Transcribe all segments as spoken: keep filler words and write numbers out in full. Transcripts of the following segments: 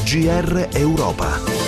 G R Europa.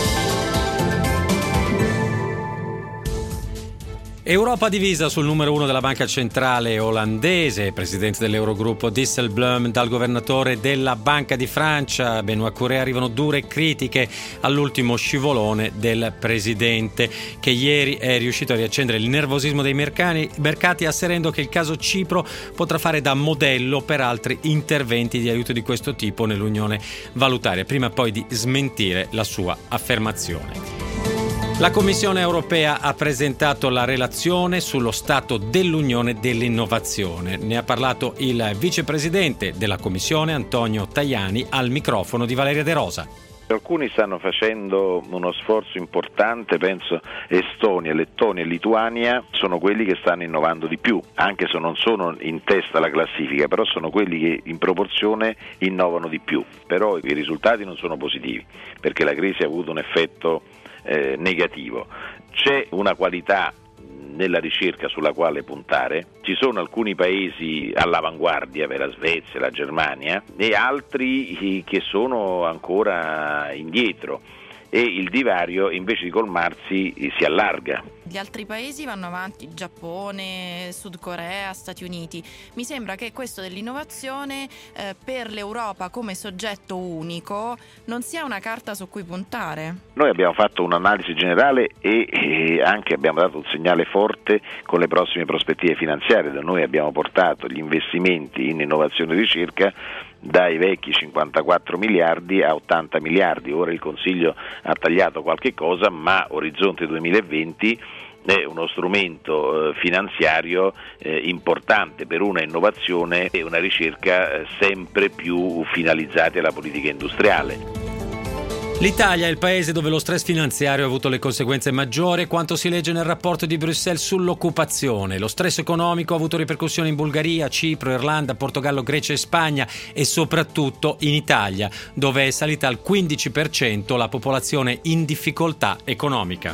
Europa divisa sul numero uno della banca centrale olandese, presidente dell'Eurogruppo Dijsselbloem, dal governatore della Banca di Francia Benoît Cœuré arrivano dure critiche all'ultimo scivolone del presidente, che ieri è riuscito a riaccendere il nervosismo dei mercati, mercati asserendo che il caso Cipro potrà fare da modello per altri interventi di aiuto di questo tipo nell'unione valutaria, prima poi di smentire la sua affermazione. La Commissione europea ha presentato la relazione sullo stato dell'Unione dell'innovazione. Ne ha parlato il vicepresidente della Commissione Antonio Tajani al microfono di Valeria De Rosa. Alcuni stanno facendo uno sforzo importante, penso Estonia, Lettonia e Lituania sono quelli che stanno innovando di più, anche se non sono in testa alla classifica, però sono quelli che in proporzione innovano di più. Però i risultati non sono positivi, perché la crisi ha avuto un effetto eh, negativo. C'è una qualità nella ricerca sulla quale puntare, ci sono alcuni paesi all'avanguardia, per la Svezia, la Germania, e altri che sono ancora indietro, e il divario invece di colmarsi si allarga. Gli altri paesi vanno avanti, Giappone, Sud Corea, Stati Uniti. Mi sembra che questo dell'innovazione eh, per l'Europa come soggetto unico non sia una carta su cui puntare. Noi abbiamo fatto un'analisi generale e, e anche abbiamo dato un segnale forte con le prossime prospettive finanziarie, da noi abbiamo portato gli investimenti in innovazione e ricerca dai vecchi cinquantaquattro miliardi a ottanta miliardi. Ora il Consiglio ha tagliato qualche cosa, ma Orizzonte duemilaventi è uno strumento eh, finanziario eh, importante per una innovazione e una ricerca eh, sempre più finalizzate alla politica industriale. L'Italia è il paese dove lo stress finanziario ha avuto le conseguenze maggiori, quanto si legge nel rapporto di Bruxelles sull'occupazione. Lo stress economico ha avuto ripercussioni in Bulgaria, Cipro, Irlanda, Portogallo, Grecia e Spagna, e soprattutto in Italia, dove è salita al quindici per cento la popolazione in difficoltà economica.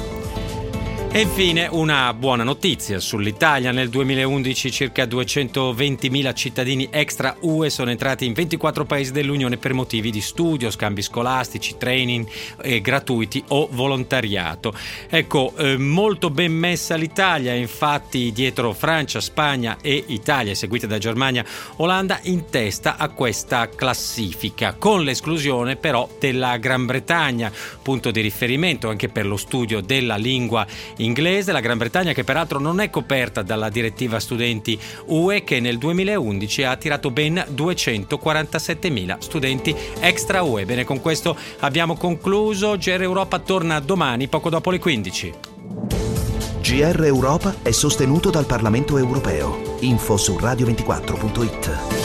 E infine una buona notizia sull'Italia. Nel duemilaundici circa duecentoventimila cittadini extra U E sono entrati in ventiquattro paesi dell'Unione per motivi di studio, scambi scolastici, training eh, gratuiti o volontariato. Ecco, eh, molto ben messa l'Italia, infatti dietro Francia, Spagna e Italia, seguite da Germania, Olanda, in testa a questa classifica, con l'esclusione però della Gran Bretagna, punto di riferimento anche per lo studio della lingua inglese. La Gran Bretagna, che peraltro non è coperta dalla direttiva studenti U E, che nel duemilaundici ha attirato ben duecentoquarantasettemila studenti extra U E. Bene, con questo abbiamo concluso. G R Europa torna domani poco dopo le quindici. G R Europa è sostenuto dal Parlamento europeo. Info su radio ventiquattro punto it.